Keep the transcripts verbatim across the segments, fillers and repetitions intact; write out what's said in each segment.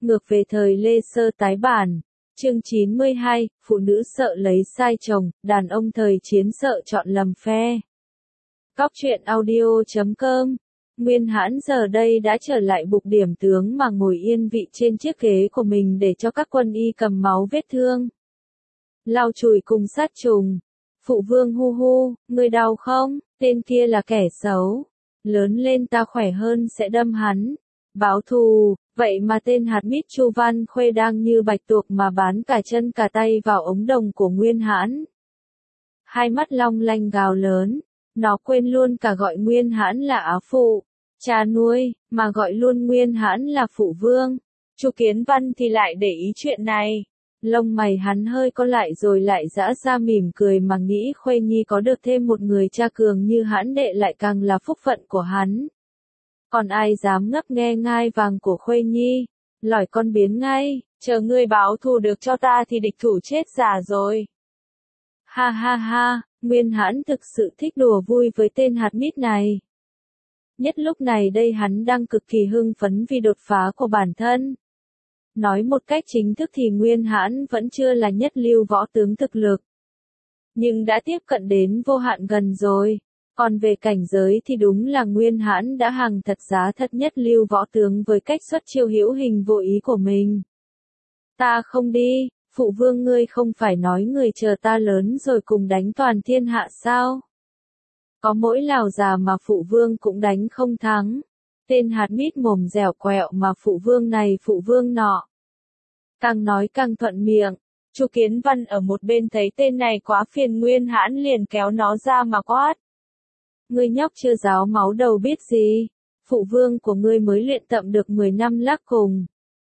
Ngược về thời Lê Sơ tái bản. Chương chín mươi hai, phụ nữ sợ lấy sai chồng, đàn ông thời chiến sợ chọn lầm phe. Góc truyện audio chấm com. Nguyên Hãn giờ đây đã trở lại bục điểm tướng mà ngồi yên vị trên chiếc ghế của mình để cho các quân y cầm máu vết thương. Lau chùi cùng sát trùng. Phụ vương hu hu, ngươi đau không? Tên kia là kẻ xấu. Lớn lên ta khỏe hơn sẽ đâm hắn. Báo thù, vậy mà tên hạt mít Chu Văn Khuê đang như bạch tuộc mà bán cả chân cả tay vào ống đồng của Nguyên Hãn. Hai mắt long lanh gào lớn, nó quên luôn cả gọi Nguyên Hãn là á phụ, cha nuôi, mà gọi luôn Nguyên Hãn là phụ vương. Chu Kiến Văn thì lại để ý chuyện này. Lông mày hắn hơi co lại rồi lại giãn ra mỉm cười mà nghĩ Khuê Nhi có được thêm một người cha cường như Hãn đệ lại càng là phúc phận của hắn. Còn ai dám ngấp nghe ngai vàng của Khuê Nhi, lỏi con biến ngay, chờ ngươi báo thù được cho ta thì địch thủ chết già rồi. Ha ha ha, Nguyên Hãn thực sự thích đùa vui với tên hạt mít này. Nhất lúc này đây hắn đang cực kỳ hưng phấn vì đột phá của bản thân. Nói một cách chính thức thì Nguyên Hãn vẫn chưa là nhất lưu võ tướng thực lực. Nhưng đã tiếp cận đến vô hạn gần rồi. Còn về cảnh giới thì đúng là Nguyên Hãn đã hàng thật giá thật nhất lưu võ tướng với cách xuất chiêu hữu hình vô ý của mình. Ta không đi, phụ vương ngươi không phải nói người chờ ta lớn rồi cùng đánh toàn thiên hạ sao? Có mỗi Lào già mà phụ vương cũng đánh không thắng. Tên hạt mít mồm dẻo quẹo mà phụ vương này phụ vương nọ. Càng nói càng thuận miệng. Chu Kiến Văn ở một bên thấy tên này quá phiền Nguyên Hãn liền kéo nó ra mà quát. Ngươi nhóc chưa ráo máu đầu biết gì, phụ vương của ngươi mới luyện tập được mười năm lắc cùng.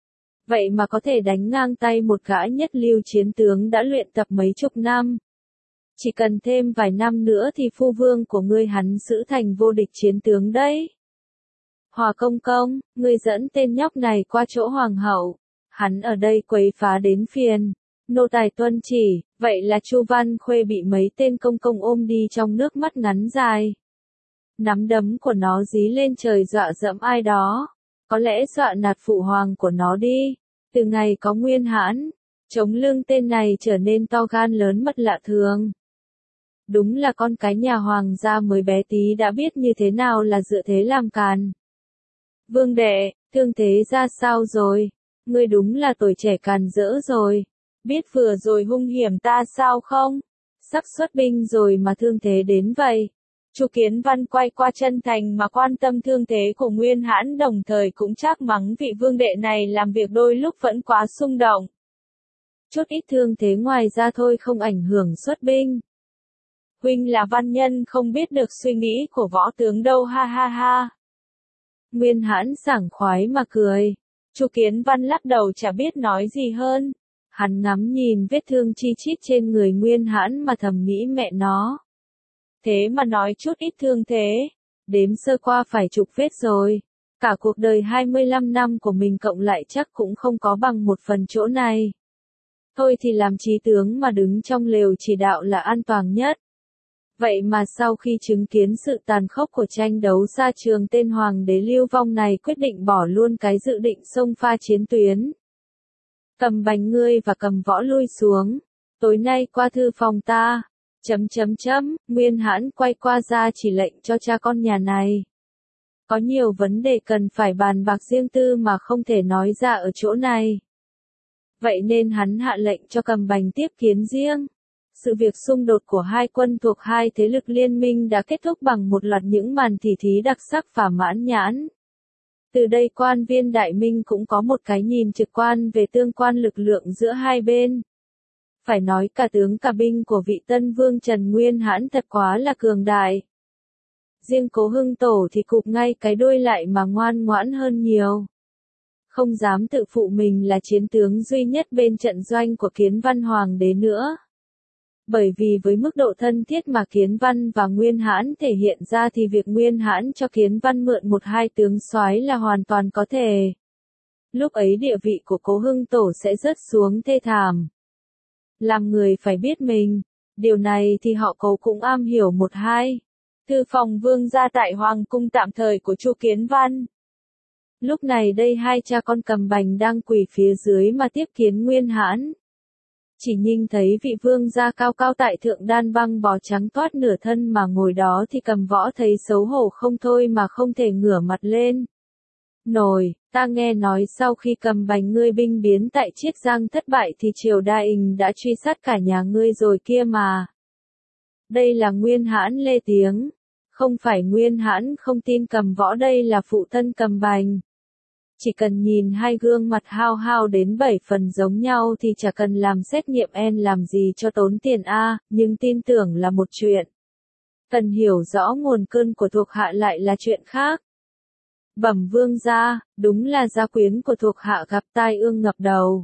Vậy mà có thể đánh ngang tay một gã nhất lưu chiến tướng đã luyện tập mấy chục năm. Chỉ cần thêm vài năm nữa thì phu vương của ngươi hắn giữ thành vô địch chiến tướng đấy. Hòa công công, ngươi dẫn tên nhóc này qua chỗ hoàng hậu, hắn ở đây quấy phá đến phiền. Nô tài tuân chỉ, vậy là Chu Văn Khuê bị mấy tên công công ôm đi trong nước mắt ngắn dài. Nắm đấm của nó dí lên trời dọa dẫm ai đó. Có lẽ dọa nạt phụ hoàng của nó đi. Từ ngày có Nguyên Hãn, chống lưng tên này trở nên to gan lớn mất lạ thường. Đúng là con cái nhà hoàng gia mới bé tí đã biết như thế nào là dựa thế làm càn. Vương đệ, thương thế ra sao rồi? Ngươi đúng là tuổi trẻ càn rỡ rồi. Biết vừa rồi hung hiểm ta sao không? Sắp xuất binh rồi mà thương thế đến vậy. Chu Kiến Văn quay qua chân thành mà quan tâm thương thế của Nguyên Hãn đồng thời cũng trách mắng vị vương đệ này làm việc đôi lúc vẫn quá xung động. Chút ít thương thế ngoài ra thôi không ảnh hưởng xuất binh. Huynh là văn nhân không biết được suy nghĩ của võ tướng đâu ha ha ha. Nguyên Hãn sảng khoái mà cười. Chu Kiến Văn lắc đầu chả biết nói gì hơn. Hắn ngắm nhìn vết thương chi chít trên người Nguyên Hãn mà thầm nghĩ mẹ nó. Thế mà nói chút ít thương thế. Đếm sơ qua phải chục vết rồi. Cả cuộc đời hai mươi lăm năm của mình cộng lại chắc cũng không có bằng một phần chỗ này. Thôi thì làm trí tướng mà đứng trong lều chỉ đạo là an toàn nhất. Vậy mà sau khi chứng kiến sự tàn khốc của tranh đấu xa trường tên hoàng đế lưu vong này quyết định bỏ luôn cái dự định xông pha chiến tuyến. Cầm bành ngươi và cầm võ lui xuống. Tối nay qua thư phòng ta. Chấm chấm chấm, Nguyên Hãn quay qua ra chỉ lệnh cho cha con nhà này. Có nhiều vấn đề cần phải bàn bạc riêng tư mà không thể nói ra ở chỗ này. Vậy nên hắn hạ lệnh cho cầm bành tiếp kiến riêng. Sự việc xung đột của hai quân thuộc hai thế lực liên minh đã kết thúc bằng một loạt những màn tỉ thí đặc sắc và mãn nhãn. Từ đây quan viên Đại Minh cũng có một cái nhìn trực quan về tương quan lực lượng giữa hai bên. Phải nói cả tướng cả binh của vị tân vương Trần Nguyên Hãn thật quá là cường đại. Riêng Cố Hưng Tổ thì cụp ngay cái đuôi lại mà ngoan ngoãn hơn nhiều. Không dám tự phụ mình là chiến tướng duy nhất bên trận doanh của Kiến Văn Hoàng đế nữa. Bởi vì với mức độ thân thiết mà Kiến Văn và Nguyên Hãn thể hiện ra thì việc Nguyên Hãn cho Kiến Văn mượn một hai tướng soái là hoàn toàn có thể. Lúc ấy địa vị của Cố Hưng Tổ sẽ rớt xuống thê thảm. Làm người phải biết mình, điều này thì họ Cố cũng am hiểu một hai. Thư phòng vương gia tại Hoàng cung tạm thời của Chu Kiến Văn. Lúc này đây hai cha con Cầm Bành đang quỳ phía dưới mà tiếp kiến Nguyên Hãn. Chỉ nhìn thấy vị vương gia cao cao tại thượng đan băng bó trắng toát nửa thân mà ngồi đó thì Cầm Võ thấy xấu hổ không thôi mà không thể ngửa mặt lên. Nổi, ta nghe nói sau khi Cầm Bành ngươi binh biến tại Chiết Giang thất bại thì triều Đa Ình đã truy sát cả nhà ngươi rồi kia mà. Đây là Nguyên Hãn lê tiếng. Không phải Nguyên Hãn không tin Cầm Võ, đây là phụ thân Cầm Bành. Chỉ cần nhìn hai gương mặt hao hao đến bảy phần giống nhau thì chả cần làm xét nghiệm en làm gì cho tốn tiền a, nhưng tin tưởng là một chuyện. Cần hiểu rõ nguồn cơn của thuộc hạ lại là chuyện khác. Bẩm vương gia, đúng là gia quyến của thuộc hạ gặp tai ương ngập đầu.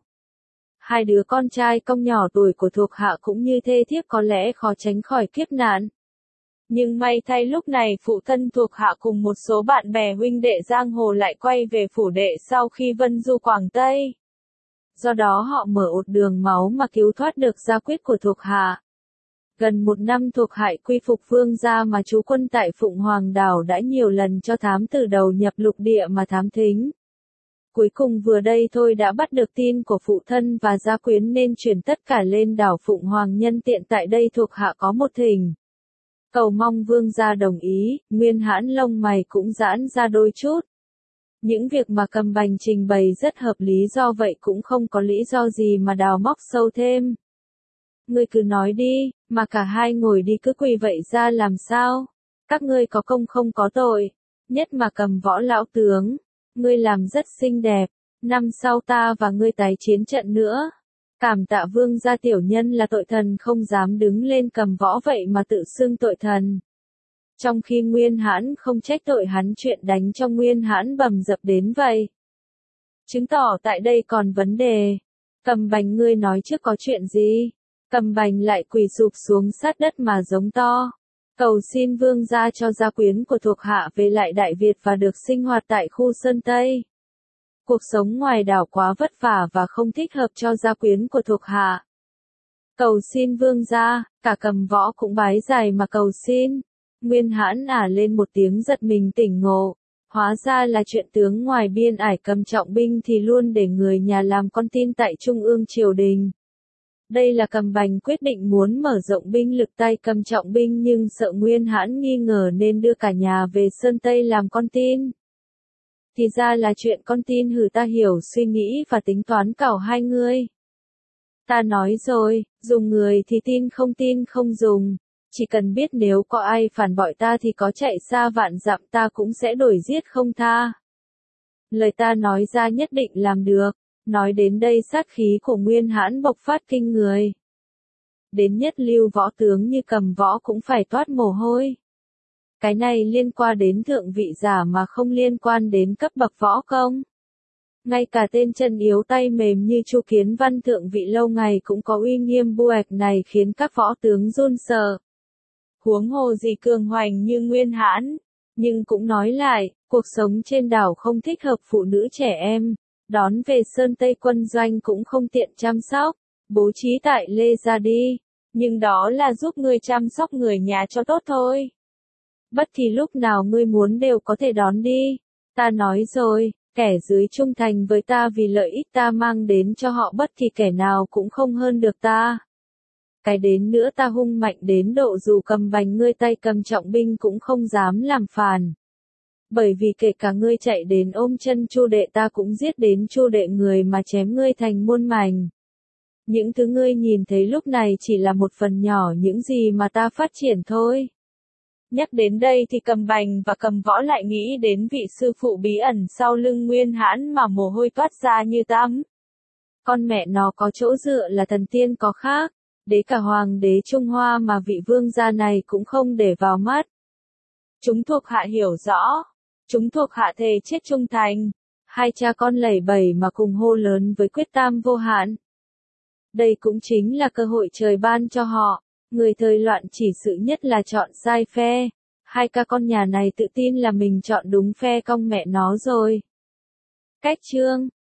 Hai đứa con trai công nhỏ tuổi của thuộc hạ cũng như thê thiếp có lẽ khó tránh khỏi kiếp nạn. Nhưng may thay lúc này phụ thân thuộc hạ cùng một số bạn bè huynh đệ giang hồ lại quay về phủ đệ sau khi vân du Quảng Tây. Do đó họ mở một đường máu mà cứu thoát được gia quyết của thuộc hạ. Gần một năm thuộc hại quy phục vương gia mà trú quân tại Phụng Hoàng Đảo đã nhiều lần cho thám tử đầu nhập lục địa mà thám thính. Cuối cùng vừa đây thôi đã bắt được tin của phụ thân và gia quyến nên chuyển tất cả lên đảo Phụng Hoàng, nhân tiện tại đây thuộc hạ có một thỉnh. Cầu mong vương gia đồng ý. Nguyên Hãn lông mày cũng giãn ra đôi chút. Những việc mà Cầm Bành trình bày rất hợp lý, do vậy cũng không có lý do gì mà đào móc sâu thêm. Ngươi cứ nói đi, mà cả hai ngồi đi cứ quỳ vậy ra làm sao? Các ngươi có công không có tội, nhất mà Cầm Võ lão tướng, ngươi làm rất xinh đẹp, năm sau ta và ngươi tái chiến trận nữa. Cảm tạ vương gia, tiểu nhân là tội thần không dám đứng lên Cầm Võ vậy mà tự xưng tội thần. Trong khi Nguyên Hãn không trách tội hắn chuyện đánh cho Nguyên Hãn bầm dập đến vậy. Chứng tỏ tại đây còn vấn đề. Cầm Bành, ngươi nói trước có chuyện gì? Cầm Bành lại quỳ sụp xuống sát đất mà giống to. Cầu xin vương gia cho gia quyến của thuộc hạ về lại Đại Việt và được sinh hoạt tại khu Sơn Tây. Cuộc sống ngoài đảo quá vất vả và không thích hợp cho gia quyến của thuộc hạ. Cầu xin vương gia, cả Cầm Võ cũng bái dài mà cầu xin. Nguyên Hãn ả lên một tiếng giật mình tỉnh ngộ. Hóa ra là chuyện tướng ngoài biên ải Cầm trọng binh thì luôn để người nhà làm con tin tại Trung ương triều đình. Đây là Cầm Bành quyết định muốn mở rộng binh lực tay Cầm trọng binh nhưng sợ Nguyên Hãn nghi ngờ nên đưa cả nhà về Sơn Tây làm con tin. Thì ra là chuyện con tin hử, ta hiểu suy nghĩ và tính toán cảo hai ngươi. Ta nói rồi, dùng người thì tin, không tin không dùng. Chỉ cần biết nếu có ai phản bội ta thì có chạy xa vạn dặm ta cũng sẽ đuổi giết không tha. Lời ta nói ra nhất định làm được. Nói đến đây sát khí của Nguyên Hãn bộc phát kinh người. Đến nhất lưu võ tướng như Cầm Võ cũng phải toát mồ hôi. Cái này liên quan đến thượng vị giả mà không liên quan đến cấp bậc võ công. Ngay cả tên chân yếu tay mềm như Chu Kiến Văn thượng vị lâu ngày cũng có uy nghiêm buệch này khiến các võ tướng run sợ. Huống hồ gì cường hoành như Nguyên Hãn. Nhưng cũng nói lại, cuộc sống trên đảo không thích hợp phụ nữ trẻ em. Đón về Sơn Tây quân doanh cũng không tiện chăm sóc, bố trí tại Lê ra đi, nhưng đó là giúp ngươi chăm sóc người nhà cho tốt thôi. Bất kỳ lúc nào ngươi muốn đều có thể đón đi. Ta nói rồi, kẻ dưới trung thành với ta vì lợi ích ta mang đến cho họ bất kỳ kẻ nào cũng không hơn được ta. Cái đến nữa ta hung mạnh đến độ dù Cầm Bành ngươi tay cầm trọng binh cũng không dám làm phản. Bởi vì kể cả ngươi chạy đến ôm chân Chu đệ ta cũng giết đến Chu đệ người mà chém ngươi thành muôn mảnh. Những thứ ngươi nhìn thấy lúc này chỉ là một phần nhỏ những gì mà ta phát triển thôi. Nhắc đến đây thì Cầm Bành và Cầm Võ lại nghĩ đến vị sư phụ bí ẩn sau lưng Nguyên Hãn mà mồ hôi toát ra như tắm. Con mẹ nó có chỗ dựa là thần tiên có khác, đế cả hoàng đế Trung Hoa mà vị vương gia này cũng không để vào mắt. Chúng thuộc hạ hiểu rõ. Chúng thuộc hạ thề chết trung thành. Hai cha con lẩy bẩy mà cùng hô lớn với quyết tâm vô hạn. Đây cũng chính là cơ hội trời ban cho họ. Người thời loạn chỉ sự nhất là chọn sai phe. Hai ca con nhà này tự tin là mình chọn đúng phe cong mẹ nó rồi. Cách chương